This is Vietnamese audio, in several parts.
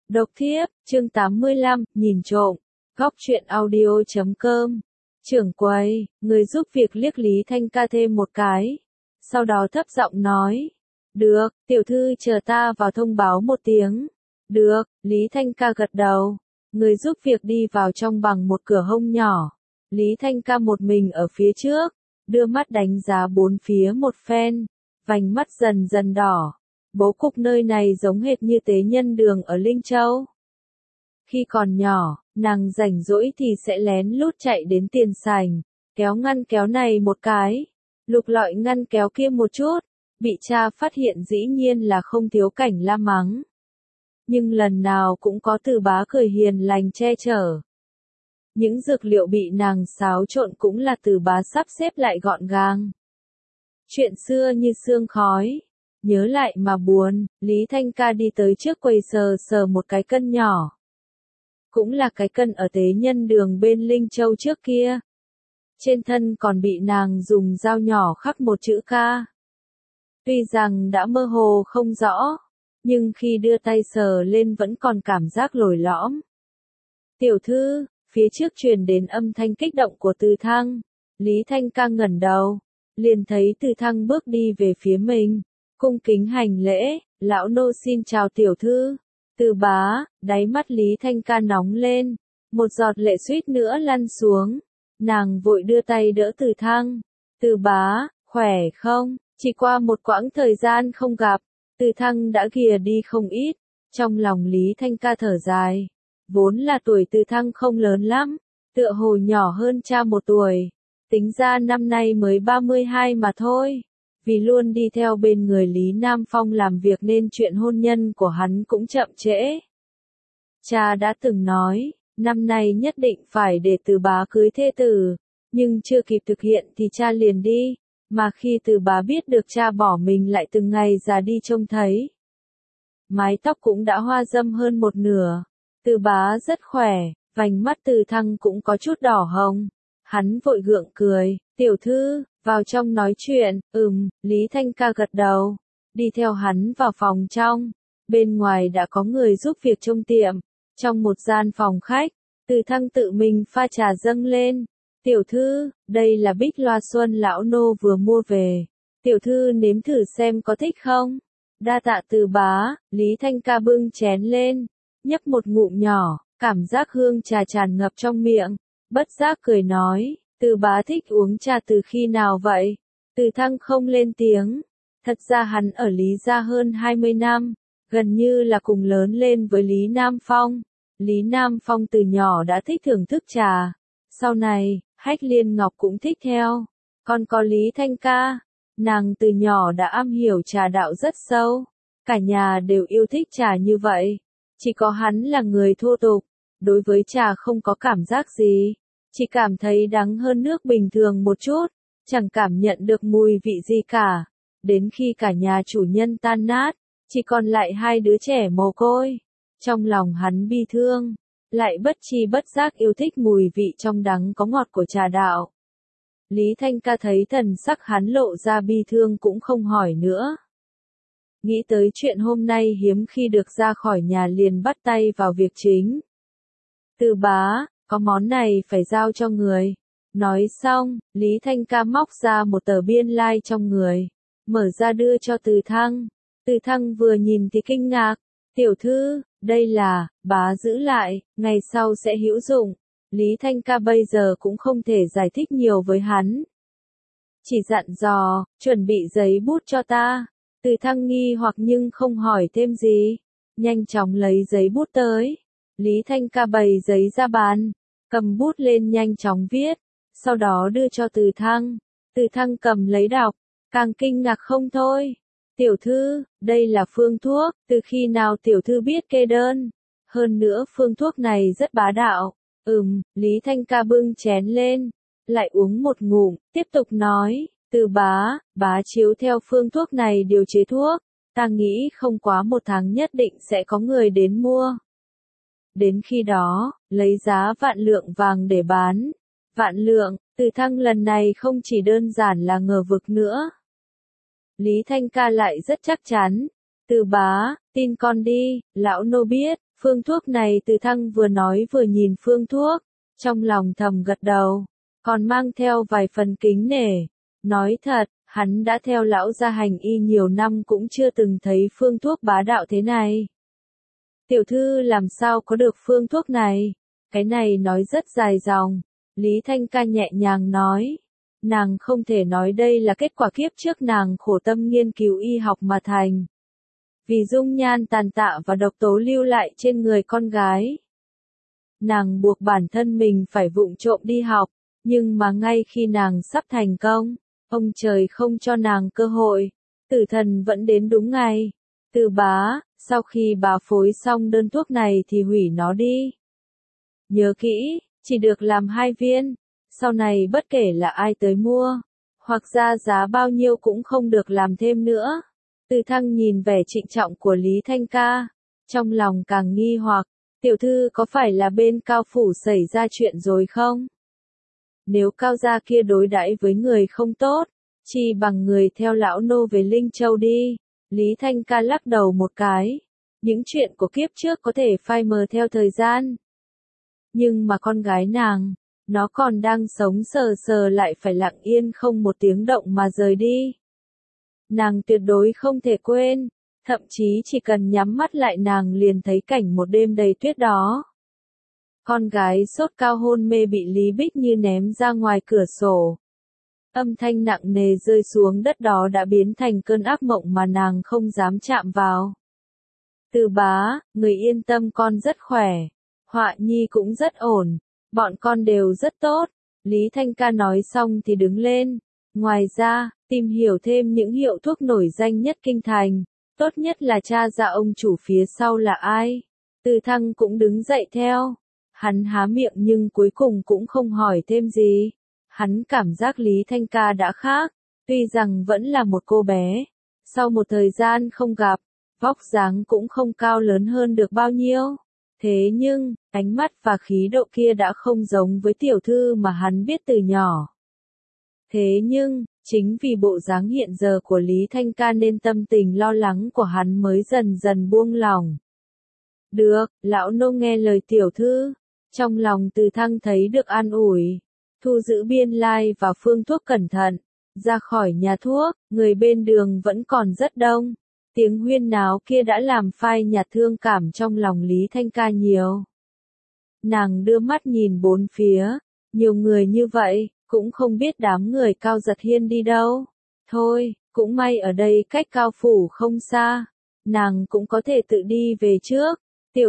Độc thiếp, chương 85, nhìn trộm, góc truyện audio.com. Trưởng quầy, người giúp việc liếc Lý Thanh Ca thêm một cái. Sau đó thấp giọng nói. Được, tiểu thư chờ ta vào thông báo một tiếng. Được, Lý Thanh Ca gật đầu. Người giúp việc đi vào trong bằng một cửa hông nhỏ. Lý Thanh Ca một mình ở phía trước, đưa mắt đánh giá bốn phía một phen, vành mắt dần dần đỏ. Bố cục nơi này giống hệt như tế nhân đường ở Linh Châu. Khi còn nhỏ, nàng rảnh rỗi thì sẽ lén lút chạy đến tiền sảnh, kéo ngăn kéo này một cái, lục lọi ngăn kéo kia một chút, bị cha phát hiện dĩ nhiên là không thiếu cảnh la mắng. Nhưng lần nào cũng có Từ Bá cười hiền lành che chở. Những dược liệu bị nàng xáo trộn cũng là Từ Bá sắp xếp lại gọn gàng. Chuyện xưa như sương khói. Nhớ lại mà buồn, Lý Thanh Ca đi tới trước quầy sờ sờ một cái cân nhỏ. Cũng là cái cân ở tế nhân đường bên Linh Châu trước kia. Trên thân còn bị nàng dùng dao nhỏ khắc một chữ K. Tuy rằng đã mơ hồ không rõ, nhưng khi đưa tay sờ lên vẫn còn cảm giác lồi lõm. Tiểu thư, phía trước truyền đến âm thanh kích động của Từ Thăng. Lý Thanh Ca ngẩng đầu, liền thấy Từ Thăng bước đi về phía mình. Cung kính hành lễ, lão nô xin chào tiểu thư. Từ Bá, đáy mắt Lý Thanh Ca nóng lên, một giọt lệ suýt nữa lăn xuống. Nàng vội đưa tay đỡ Từ Thăng. Từ Bá, khỏe không? Chỉ qua một quãng thời gian không gặp, Từ Thăng đã ghiền đi không ít. Trong lòng Lý Thanh Ca thở dài. Vốn là tuổi Từ Thăng không lớn lắm, tựa hồ nhỏ hơn cha một tuổi. Tính ra năm nay mới 32 mà thôi. Vì luôn đi theo bên người Lý Nam Phong làm việc nên chuyện hôn nhân của hắn cũng chậm trễ. Cha đã từng nói, năm nay nhất định phải để Từ Bá cưới thê tử, nhưng chưa kịp thực hiện thì cha liền đi, mà khi Từ Bá biết được cha bỏ mình lại từng ngày già đi trông thấy. Mái tóc cũng đã hoa râm hơn một nửa, Từ Bá rất khỏe, vành mắt Từ Thăng cũng có chút đỏ hồng. Hắn vội gượng cười, tiểu thư, vào trong nói chuyện, Lý Thanh Ca gật đầu, đi theo hắn vào phòng trong, bên ngoài đã có người giúp việc trong tiệm, trong một gian phòng khách, Từ Thăng tự mình pha trà dâng lên, tiểu thư, đây là bích loa xuân lão nô vừa mua về, tiểu thư nếm thử xem có thích không, đa tạ Từ Bá, Lý Thanh Ca bưng chén lên, nhấp một ngụm nhỏ, cảm giác hương trà tràn ngập trong miệng, bất giác cười nói. Từ Bá thích uống trà từ khi nào vậy? Từ Thăng không lên tiếng. Thật ra hắn ở Lý gia hơn 20 năm, gần như là cùng lớn lên với Lý Nam Phong. Lý Nam Phong từ nhỏ đã thích thưởng thức trà. Sau này, Hách Liên Ngọc cũng thích theo. Còn có Lý Thanh Ca, nàng từ nhỏ đã am hiểu trà đạo rất sâu. Cả nhà đều yêu thích trà như vậy. Chỉ có hắn là người thô tục, đối với trà không có cảm giác gì. Chỉ cảm thấy đắng hơn nước bình thường một chút, chẳng cảm nhận được mùi vị gì cả. Đến khi cả nhà chủ nhân tan nát, chỉ còn lại hai đứa trẻ mồ côi. Trong lòng hắn bi thương, lại bất chi bất giác yêu thích mùi vị trong đắng có ngọt của trà đạo. Lý Thanh Ca thấy thần sắc hắn lộ ra bi thương cũng không hỏi nữa. Nghĩ tới chuyện hôm nay hiếm khi được ra khỏi nhà liền bắt tay vào việc chính. Từ Bá, có món này phải giao cho người. Nói xong, Lý Thanh Ca móc ra một tờ biên lai trong người, mở ra đưa cho Từ Thăng. Từ Thăng vừa nhìn thì kinh ngạc, tiểu thư, đây là, bá giữ lại, ngày sau sẽ hữu dụng. Lý Thanh Ca bây giờ cũng không thể giải thích nhiều với hắn. Chỉ dặn dò, chuẩn bị giấy bút cho ta. Từ Thăng nghi hoặc nhưng không hỏi thêm gì, nhanh chóng lấy giấy bút tới. Lý Thanh Ca bày giấy ra bàn, cầm bút lên nhanh chóng viết, sau đó đưa cho Từ Thăng. Từ Thăng cầm lấy đọc, càng kinh ngạc không thôi. Tiểu thư, đây là phương thuốc, từ khi nào tiểu thư biết kê đơn? Hơn nữa phương thuốc này rất bá đạo. Lý Thanh Ca bưng chén lên, lại uống một ngụm, tiếp tục nói, Từ Bá, bá chiếu theo phương thuốc này điều chế thuốc, ta nghĩ không quá một tháng nhất định sẽ có người đến mua. Đến khi đó, lấy giá vạn lượng vàng để bán. Vạn lượng, Từ Thăng lần này không chỉ đơn giản là ngờ vực nữa. Lý Thanh Ca lại rất chắc chắn. Từ Bá, tin con đi, lão nô biết, Phương thuốc này Từ Thăng vừa nói vừa nhìn phương thuốc, trong lòng thầm gật đầu, còn mang theo vài phần kính nể. Nói thật, hắn đã theo lão gia hành y nhiều năm cũng chưa từng thấy phương thuốc bá đạo thế này. Tiểu thư làm sao có được phương thuốc này? Cái này nói rất dài dòng. Lý Thanh Ca nhẹ nhàng nói. Nàng không thể nói đây là kết quả kiếp trước nàng khổ tâm nghiên cứu y học mà thành. Vì dung nhan tàn tạ và độc tố lưu lại trên người con gái. Nàng buộc bản thân mình phải vụng trộm đi học, nhưng mà ngay khi nàng sắp thành công, ông trời không cho nàng cơ hội, tử thần vẫn đến đúng ngày. Từ bá, sau khi bà phối xong đơn thuốc này thì hủy nó đi. Nhớ kỹ, chỉ được làm 2 viên, sau này bất kể là ai tới mua, hoặc ra giá bao nhiêu cũng không được làm thêm nữa. Từ Thăng nhìn vẻ trịnh trọng của Lý Thanh Ca, trong lòng càng nghi hoặc, tiểu thư có phải là bên Cao phủ xảy ra chuyện rồi không? Nếu Cao gia kia đối đãi với người không tốt, chi bằng người theo lão nô về Linh Châu đi. Lý Thanh Ca lắc đầu một cái, những chuyện của kiếp trước có thể phai mờ theo thời gian. Nhưng mà con gái nàng, nó còn đang sống sờ sờ lại phải lặng yên không một tiếng động mà rời đi. Nàng tuyệt đối không thể quên, thậm chí chỉ cần nhắm mắt lại nàng liền thấy cảnh một đêm đầy tuyết đó. Con gái sốt cao hôn mê bị Lý Bích Như ném ra ngoài cửa sổ. Âm thanh nặng nề rơi xuống đất đó đã biến thành cơn ác mộng mà nàng không dám chạm vào. Từ bá, người yên tâm con rất khỏe. Họa nhi cũng rất ổn. Bọn con đều rất tốt. Lý Thanh Ca nói xong thì đứng lên. Ngoài ra, tìm hiểu thêm những hiệu thuốc nổi danh nhất kinh thành. Tốt nhất là tra ra ông chủ phía sau là ai. Từ Thăng cũng đứng dậy theo. Hắn há miệng nhưng cuối cùng cũng không hỏi thêm gì. Hắn cảm giác Lý Thanh Ca đã khác, tuy rằng vẫn là một cô bé. Sau một thời gian không gặp, vóc dáng cũng không cao lớn hơn được bao nhiêu. Thế nhưng, ánh mắt và khí độ kia đã không giống với tiểu thư mà hắn biết từ nhỏ. Thế nhưng, chính vì bộ dáng hiện giờ của Lý Thanh Ca nên tâm tình lo lắng của hắn mới dần dần buông lỏng. Được, lão nô nghe lời tiểu thư. Trong lòng Từ Thăng thấy được an ủi. Thu giữ biên lai và phương thuốc cẩn thận. Ra khỏi nhà thuốc, người bên đường vẫn còn rất đông. Tiếng huyên náo kia đã làm phai nhạt thương cảm trong lòng Lý Thanh Ca nhiều. Nàng đưa mắt nhìn bốn phía, nhiều người như vậy, cũng không biết đám người Cao Giật Hiên đi đâu. Thôi, cũng may ở đây cách Cao phủ không xa, nàng cũng có thể tự đi về trước.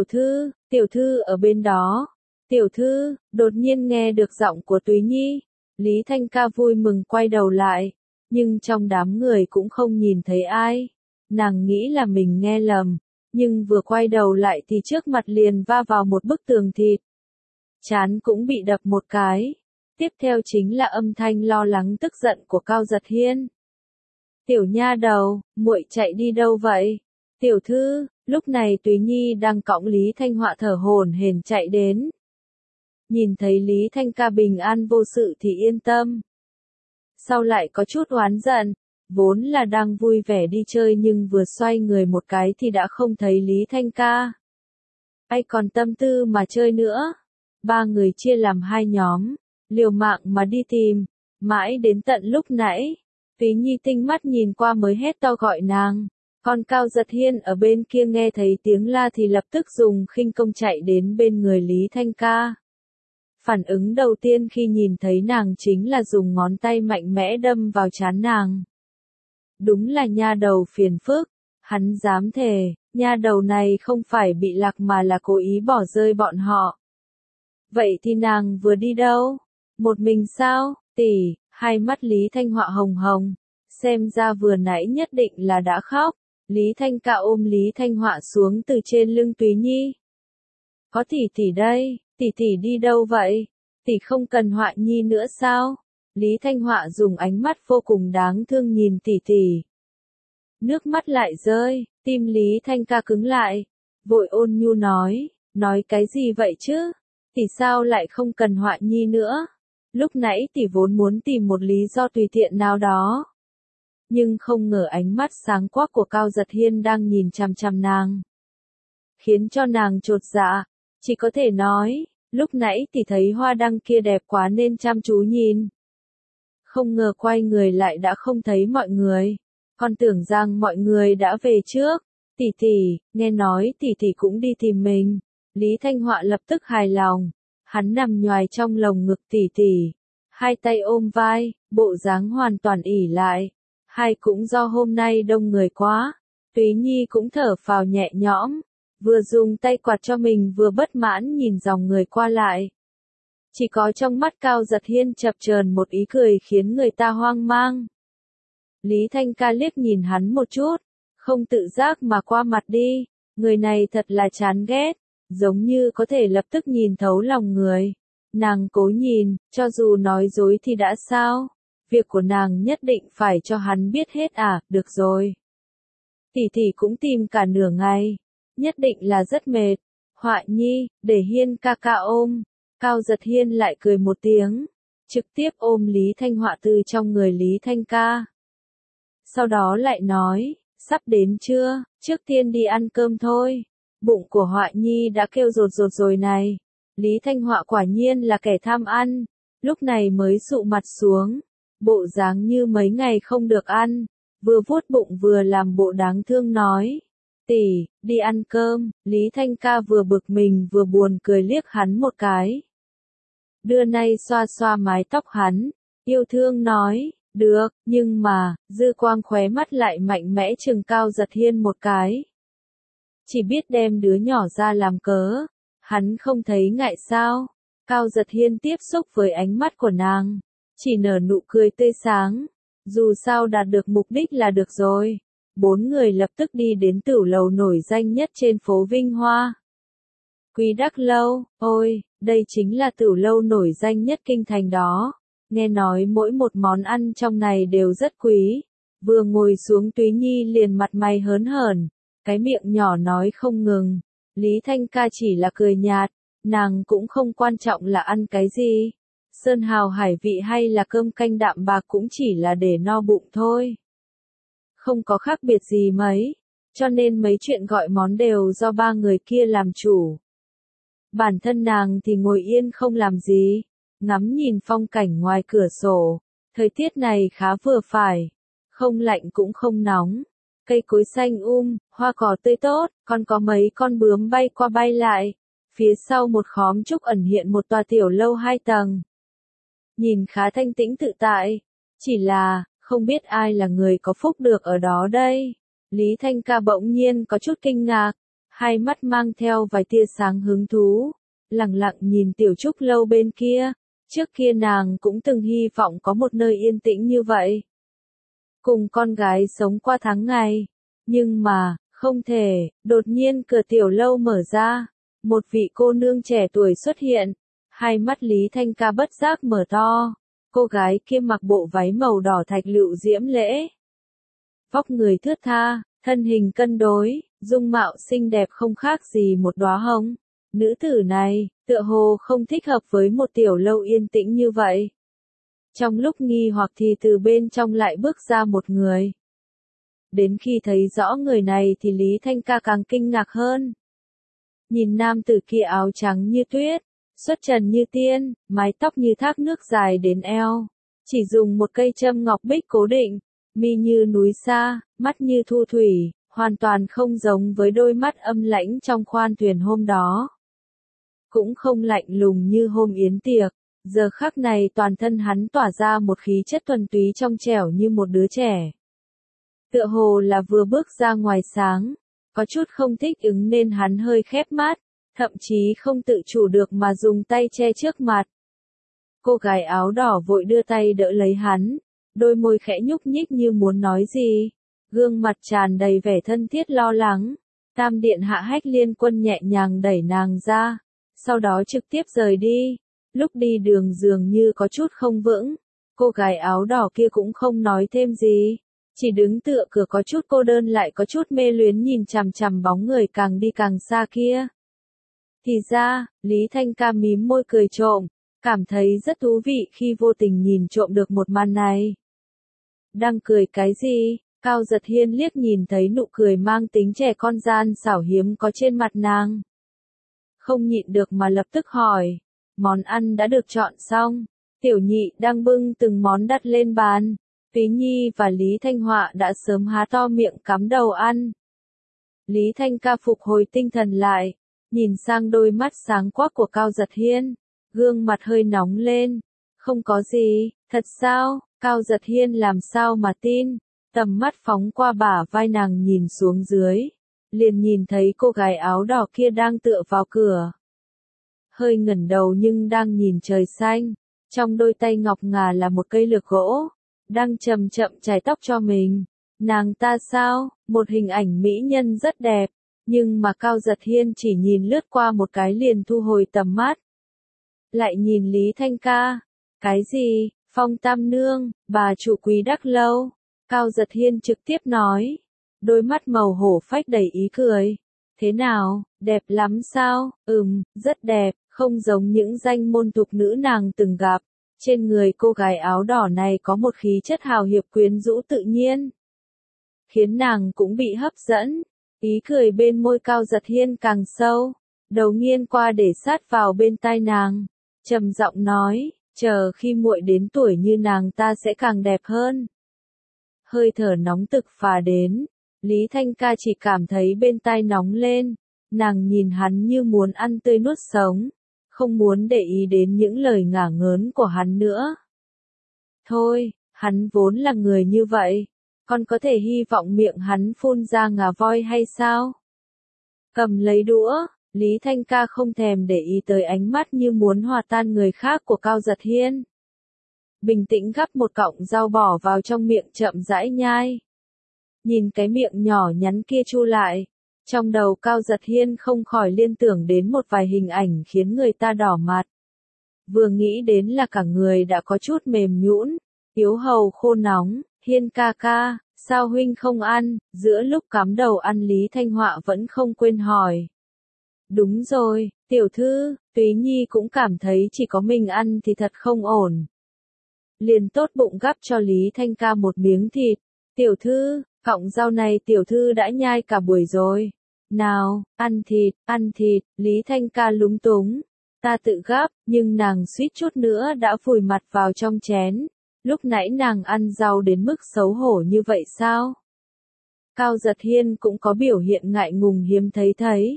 Tiểu thư ở bên đó. Tiểu thư, đột nhiên nghe được giọng của Túy Nhi. Lý Thanh Ca vui mừng quay đầu lại, nhưng trong đám người cũng không nhìn thấy ai. Nàng nghĩ là mình nghe lầm, nhưng vừa quay đầu lại thì trước mặt liền va vào một bức tường thịt. Trán cũng bị đập một cái. Tiếp theo chính là âm thanh lo lắng tức giận của Cao Giật Hiên. Tiểu nha đầu, muội chạy đi đâu vậy? Tiểu thư, lúc này Túy Nhi đang cõng Lý Thanh Họa thở hổn hển chạy đến. Nhìn thấy Lý Thanh Ca bình an vô sự thì yên tâm. Sau lại có chút oán giận, vốn là đang vui vẻ đi chơi nhưng vừa xoay người một cái thì đã không thấy Lý Thanh Ca. Ai còn tâm tư mà chơi nữa. 3 người chia làm 2 nhóm, liều mạng mà đi tìm, mãi đến tận lúc nãy. Túy Nhi tinh mắt nhìn qua mới hét to gọi nàng. Còn Cao Giật Hiên ở bên kia nghe thấy tiếng la thì lập tức dùng khinh công chạy đến bên người Lý Thanh Ca. Phản ứng đầu tiên khi nhìn thấy nàng chính là dùng ngón tay mạnh mẽ đâm vào trán nàng. Đúng là nha đầu phiền phức, hắn dám thề, nha đầu này không phải bị lạc mà là cố ý bỏ rơi bọn họ. Vậy thì nàng vừa đi đâu? Một mình sao? Tỷ, hai mắt Lý Thanh Họa hồng hồng, xem ra vừa nãy nhất định là đã khóc. Lý Thanh Ca ôm Lý Thanh Họa xuống từ trên lưng Túy Nhi. Có tỷ tỷ đây. Tỷ đi đâu vậy? Tỷ không cần Họa Nhi nữa sao? Lý Thanh Họa dùng ánh mắt vô cùng đáng thương nhìn tỷ. Nước mắt lại rơi, tim Lý Thanh Ca cứng lại. Vội ôn nhu nói cái gì vậy chứ? Tỷ sao lại không cần Họa Nhi nữa? Lúc nãy tỷ vốn muốn tìm một lý do tùy tiện nào đó. Nhưng không ngờ ánh mắt sáng quắc của Cao Giật Hiên đang nhìn chằm chằm nàng. khiến cho nàng chột dạ, chỉ có thể nói, lúc nãy tỷ thấy hoa đăng kia đẹp quá nên chăm chú nhìn. Không ngờ quay người lại đã không thấy mọi người, con tưởng rằng mọi người đã về trước. Tỷ tỷ, nghe nói tỷ tỷ cũng đi tìm mình. Lý Thanh Họa lập tức hài lòng, hắn nằm nhoài trong lồng ngực tỷ tỷ, hai tay ôm vai, bộ dáng hoàn toàn ỷ lại. Hay cũng do hôm nay đông người quá, Túy Nhi cũng thở phào nhẹ nhõm, vừa dùng tay quạt cho mình vừa bất mãn nhìn dòng người qua lại. Chỉ có trong mắt Cao Giật Hiên chập chờn một ý cười khiến người ta hoang mang. Lý Thanh Ca liếc nhìn hắn một chút, không tự giác mà qua mặt đi, người này thật là chán ghét, giống như có thể lập tức nhìn thấu lòng người. Nàng cố nhìn, cho dù nói dối thì đã sao? Việc của nàng nhất định phải cho hắn biết hết à, được rồi. Tỷ tỷ cũng tìm cả nửa ngày, nhất định là rất mệt. Họa Nhi, để Hiên ca ca ôm. Cao Giật Hiên lại cười một tiếng, trực tiếp ôm Lý Thanh Họa từ trong người Lý Thanh Ca. Sau đó lại nói, sắp đến chưa, trước tiên đi ăn cơm thôi. Bụng của Họa Nhi đã kêu rột rột rồi này. Lý Thanh Họa quả nhiên là kẻ tham ăn, lúc này mới sụ mặt xuống, bộ dáng như mấy ngày không được ăn, vừa vuốt bụng vừa làm bộ đáng thương nói. Tỷ, đi ăn cơm. Lý Thanh Ca vừa bực mình vừa buồn cười liếc hắn một cái. Đưa nay xoa xoa mái tóc hắn, yêu thương nói, được, nhưng mà, dư quang khóe mắt lại mạnh mẽ chừng Cao Giật Hiên một cái. Chỉ biết đem đứa nhỏ ra làm cớ, hắn không thấy ngại sao? Cao Giật Hiên tiếp xúc với ánh mắt của nàng, chỉ nở nụ cười tươi sáng, dù sao đạt được mục đích là được rồi. Bốn người lập tức đi đến tửu lầu nổi danh nhất trên phố Vinh Hoa. Quý Đắc Lâu, ôi, đây chính là tửu lâu nổi danh nhất kinh thành đó. Nghe nói mỗi một món ăn trong này đều rất quý. Vừa ngồi xuống Túy Nhi liền mặt mày hớn hởn, cái miệng nhỏ nói không ngừng. Lý Thanh Ca chỉ là cười nhạt, nàng cũng không quan trọng là ăn cái gì. Sơn hào hải vị hay là cơm canh đạm bạc cũng chỉ là để no bụng thôi. Không có khác biệt gì mấy, cho nên mấy chuyện gọi món đều do ba người kia làm chủ. Bản thân nàng thì ngồi yên không làm gì, ngắm nhìn phong cảnh ngoài cửa sổ. Thời tiết này khá vừa phải, không lạnh cũng không nóng. Cây cối xanh hoa cỏ tươi tốt, còn có mấy con bướm bay qua bay lại. Phía sau một khóm trúc ẩn hiện một tòa tiểu lâu 2 tầng. Nhìn khá thanh tĩnh tự tại, chỉ là, không biết ai là người có phúc được ở đó đây. Lý Thanh Ca bỗng nhiên có chút kinh ngạc, hai mắt mang theo vài tia sáng hứng thú, lặng lặng nhìn tiểu trúc lâu bên kia. Trước kia nàng cũng từng hy vọng có một nơi yên tĩnh như vậy, cùng con gái sống qua tháng ngày. Nhưng mà, không thể, đột nhiên cửa tiểu lâu mở ra, một vị cô nương trẻ tuổi xuất hiện, hai mắt Lý Thanh Ca bất giác mở to. Cô gái kia mặc bộ váy màu đỏ thạch lựu diễm lễ. Vóc người thướt tha, thân hình cân đối, dung mạo xinh đẹp không khác gì một đóa hồng. Nữ tử này, tựa hồ không thích hợp với một tiểu lâu yên tĩnh như vậy. Trong lúc nghi hoặc thì từ bên trong lại bước ra một người. Đến khi thấy rõ người này thì Lý Thanh Ca càng kinh ngạc hơn. Nhìn nam tử kia áo trắng như tuyết, xuất trần như tiên, mái tóc như thác nước dài đến eo, chỉ dùng một cây châm ngọc bích cố định, mi như núi xa, mắt như thu thủy, hoàn toàn không giống với đôi mắt âm lãnh trong khoan thuyền hôm đó. Cũng không lạnh lùng như hôm yến tiệc, giờ khắc này toàn thân hắn tỏa ra một khí chất thuần túy trong trẻo như một đứa trẻ. Tựa hồ là vừa bước ra ngoài sáng, có chút không thích ứng nên hắn hơi khép mắt, thậm chí không tự chủ được mà dùng tay che trước mặt. Cô gái áo đỏ vội đưa tay đỡ lấy hắn, đôi môi khẽ nhúc nhích như muốn nói gì, gương mặt tràn đầy vẻ thân thiết lo lắng. Tam điện hạ Hách Liên Quân nhẹ nhàng đẩy nàng ra, sau đó trực tiếp rời đi. Lúc đi đường dường như có chút không vững, cô gái áo đỏ kia cũng không nói thêm gì, chỉ đứng tựa cửa có chút cô đơn lại có chút mê luyến nhìn chằm chằm bóng người càng đi càng xa kia. Thì ra, Lý Thanh Ca mím môi cười trộm, cảm thấy rất thú vị khi vô tình nhìn trộm được một màn này. Đang cười cái gì? Cao Giật Hiên liếc nhìn thấy nụ cười mang tính trẻ con gian xảo hiếm có trên mặt nàng. Không nhịn được mà lập tức hỏi, món ăn đã được chọn xong. Tiểu Nhị đang bưng từng món đặt lên bàn. Túy Nhi và Lý Thanh Họa đã sớm há to miệng cắm đầu ăn. Lý Thanh Ca phục hồi tinh thần lại, nhìn sang đôi mắt sáng quắc của Cao Giật Hiên, gương mặt hơi nóng lên. Không có gì, thật sao? Cao Giật Hiên làm sao mà tin, tầm mắt phóng qua bả vai nàng nhìn xuống dưới, liền nhìn thấy cô gái áo đỏ kia đang tựa vào cửa. Hơi ngẩng đầu nhưng đang nhìn trời xanh, trong đôi tay ngọc ngà là một cây lược gỗ, đang chậm chậm chải tóc cho mình. Nàng ta sao? Một hình ảnh mỹ nhân rất đẹp, nhưng mà Cao Giật Hiên chỉ nhìn lướt qua một cái liền thu hồi tầm mắt. Lại nhìn Lý Thanh Ca. Cái gì? Phong Tam Nương, bà chủ Quý Đắc Lâu. Cao Giật Hiên trực tiếp nói. Đôi mắt màu hổ phách đầy ý cười. Thế nào, đẹp lắm sao? Rất đẹp, không giống những danh môn tục nữ nàng từng gặp. Trên người cô gái áo đỏ này có một khí chất hào hiệp quyến rũ tự nhiên, khiến nàng cũng bị hấp dẫn. Ý cười bên môi Cao Giật Hiên càng sâu, đầu nghiêng qua để sát vào bên tai nàng, trầm giọng nói, chờ khi muội đến tuổi như nàng ta sẽ càng đẹp hơn. Hơi thở nóng tực phả đến, Lý Thanh Ca chỉ cảm thấy bên tai nóng lên, nàng nhìn hắn như muốn ăn tươi nuốt sống, không muốn để ý đến những lời ngả ngớn của hắn nữa. Thôi, hắn vốn là người như vậy, con có thể hy vọng miệng hắn phun ra ngà voi hay sao? Cầm lấy đũa, Lý Thanh Ca không thèm để ý tới ánh mắt như muốn hòa tan người khác của Cao Giật Hiên. Bình tĩnh gắp một cọng rau bỏ vào trong miệng chậm rãi nhai. Nhìn cái miệng nhỏ nhắn kia chu lại, trong đầu Cao Giật Hiên không khỏi liên tưởng đến một vài hình ảnh khiến người ta đỏ mặt. Vừa nghĩ đến là cả người đã có chút mềm nhũn, yếu hầu khô nóng. Hiên ca ca, sao huynh không ăn? Giữa lúc cắm đầu ăn Lý Thanh Họa vẫn không quên hỏi. Đúng rồi, tiểu thư, Túy Nhi cũng cảm thấy chỉ có mình ăn thì thật không ổn. Liền tốt bụng gắp cho Lý Thanh Ca một miếng thịt. Tiểu thư, cọng rau này tiểu thư đã nhai cả buổi rồi. Nào, ăn thịt, Lý Thanh Ca lúng túng. Ta tự gắp, nhưng nàng suýt chút nữa đã vùi mặt vào trong chén. Lúc nãy nàng ăn rau đến mức xấu hổ như vậy sao? Cao Giật Hiên cũng có biểu hiện ngại ngùng hiếm thấy.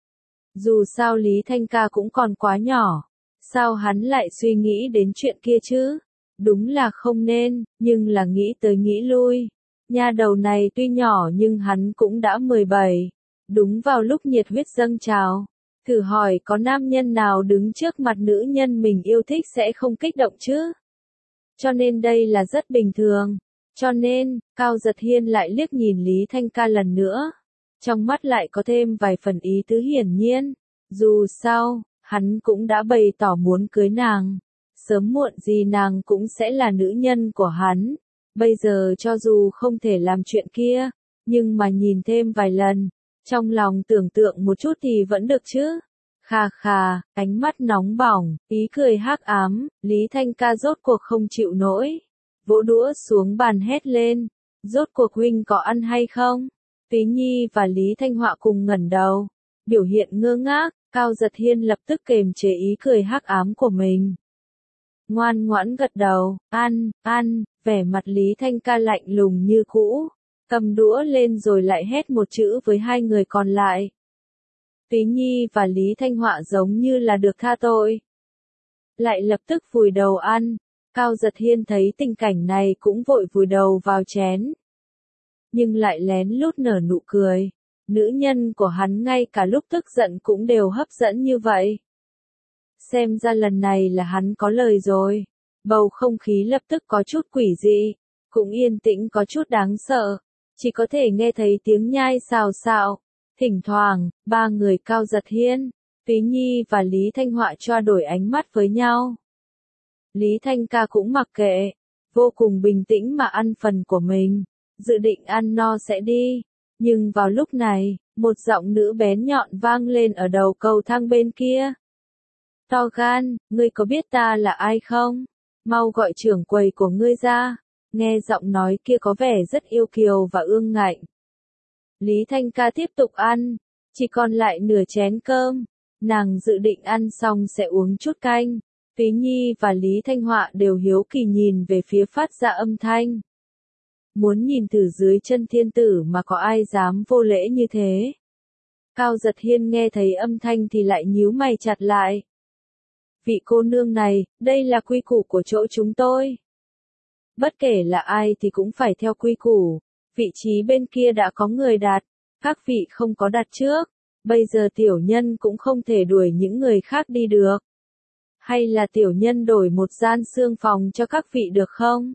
Dù sao Lý Thanh Ca cũng còn quá nhỏ, sao hắn lại suy nghĩ đến chuyện kia chứ? Đúng là không nên, nhưng là nghĩ tới nghĩ lui. Nha đầu này tuy nhỏ nhưng hắn cũng đã 17. Đúng vào lúc nhiệt huyết dâng trào. Thử hỏi có nam nhân nào đứng trước mặt nữ nhân mình yêu thích sẽ không kích động chứ? Cho nên đây là rất bình thường. Cho nên, Cao Giật Hiên lại liếc nhìn Lý Thanh Ca lần nữa. Trong mắt lại có thêm vài phần ý tứ hiển nhiên. Dù sao, hắn cũng đã bày tỏ muốn cưới nàng. Sớm muộn gì nàng cũng sẽ là nữ nhân của hắn. Bây giờ cho dù không thể làm chuyện kia, nhưng mà nhìn thêm vài lần, trong lòng tưởng tượng một chút thì vẫn được chứ. Khà khà, ánh mắt nóng bỏng, ý cười hắc ám, Lý Thanh Ca rốt cuộc không chịu nổi. Vỗ đũa xuống bàn hét lên. Rốt cuộc huynh có ăn hay không? Túy Nhi và Lý Thanh Họa cùng ngẩng đầu. Biểu hiện ngơ ngác, Cao Giật Hiên lập tức kềm chế ý cười hắc ám của mình. Ngoan ngoãn gật đầu, ăn, vẻ mặt Lý Thanh Ca lạnh lùng như cũ. Cầm đũa lên rồi lại hét một chữ với hai người còn lại. Túy Nhi và Lý Thanh Họa giống như là được tha tội. Lại lập tức vùi đầu ăn. Cao Giật Hiên thấy tình cảnh này cũng vội vùi đầu vào chén. Nhưng lại lén lút nở nụ cười. Nữ nhân của hắn ngay cả lúc tức giận cũng đều hấp dẫn như vậy. Xem ra lần này là hắn có lời rồi. Bầu không khí lập tức có chút quỷ dị. Cũng yên tĩnh có chút đáng sợ. Chỉ có thể nghe thấy tiếng nhai xào xạo. Thỉnh thoảng, ba người Cao Giật Hiên, Túy Nhi và Lý Thanh Họa trao đổi ánh mắt với nhau. Lý Thanh Ca cũng mặc kệ, vô cùng bình tĩnh mà ăn phần của mình, dự định ăn no sẽ đi. Nhưng vào lúc này, một giọng nữ bén nhọn vang lên ở đầu cầu thang bên kia. To gan, ngươi có biết ta là ai không? Mau gọi trưởng quầy của ngươi ra. nghe giọng nói kia có vẻ rất yêu kiều và ương ngạnh. Lý Thanh Ca tiếp tục ăn, chỉ còn lại nửa chén cơm, nàng dự định ăn xong sẽ uống chút canh. Phí Nhi và Lý Thanh Họa đều hiếu kỳ nhìn về phía phát ra âm thanh. Muốn nhìn từ dưới chân thiên tử mà có ai dám vô lễ như thế. Cao Giật Hiên nghe thấy âm thanh thì lại nhíu mày chặt lại. Vị cô nương này, đây là quy củ của chỗ chúng tôi. Bất kể là ai thì cũng phải theo quy củ, vị trí bên kia đã có người đặt, các vị không có đặt trước, bây giờ tiểu nhân cũng không thể đuổi những người khác đi được. Hay là tiểu nhân đổi một gian xương phòng cho các vị được không?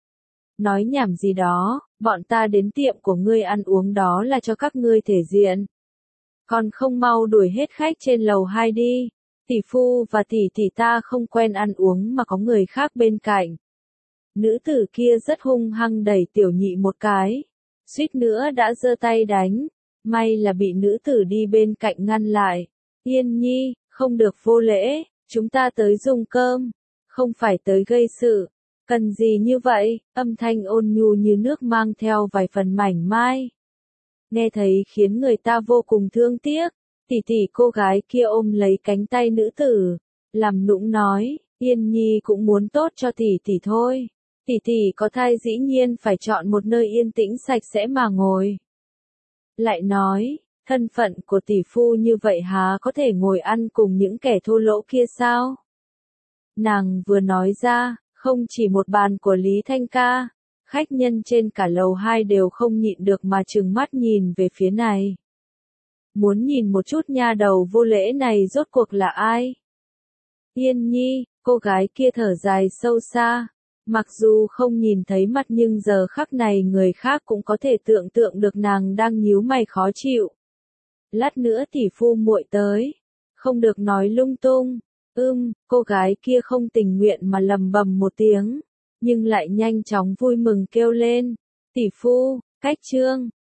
Nói nhảm gì đó, bọn ta đến tiệm của ngươi ăn uống đó là cho các ngươi thể diện. Còn không mau đuổi hết khách trên lầu 2 đi, tỷ phu và tỷ tỷ ta không quen ăn uống mà có người khác bên cạnh. Nữ tử kia rất hung hăng đẩy tiểu nhị một cái, suýt nữa đã giơ tay đánh, may là bị nữ tử đi bên cạnh ngăn lại. Yên Nhi, không được vô lễ, chúng ta tới dùng cơm, không phải tới gây sự. Cần gì như vậy? Âm thanh ôn nhu như nước mang theo vài phần mảnh mai. Nghe thấy khiến người ta vô cùng thương tiếc. Tỷ tỷ cô gái kia ôm lấy cánh tay nữ tử, làm nũng nói, Yên Nhi cũng muốn tốt cho tỷ tỷ thôi. Tỷ tỷ có thai dĩ nhiên phải chọn một nơi yên tĩnh sạch sẽ mà ngồi. Lại nói, thân phận của tỷ phu như vậy há có thể ngồi ăn cùng những kẻ thô lỗ kia sao? Nàng vừa nói ra, không chỉ một bàn của Lý Thanh Ca, khách nhân trên cả lầu 2 đều không nhịn được mà trừng mắt nhìn về phía này. Muốn nhìn một chút nha đầu vô lễ này rốt cuộc là ai? Yên Nhi, cô gái kia thở dài sâu xa. Mặc dù không nhìn thấy mặt nhưng giờ khắc này người khác cũng có thể tưởng tượng được nàng đang nhíu mày khó chịu. Lát nữa tỷ phu muội tới. Không được nói lung tung. Cô gái kia không tình nguyện mà lầm bầm một tiếng. Nhưng lại nhanh chóng vui mừng kêu lên. Tỷ phu, cách trương,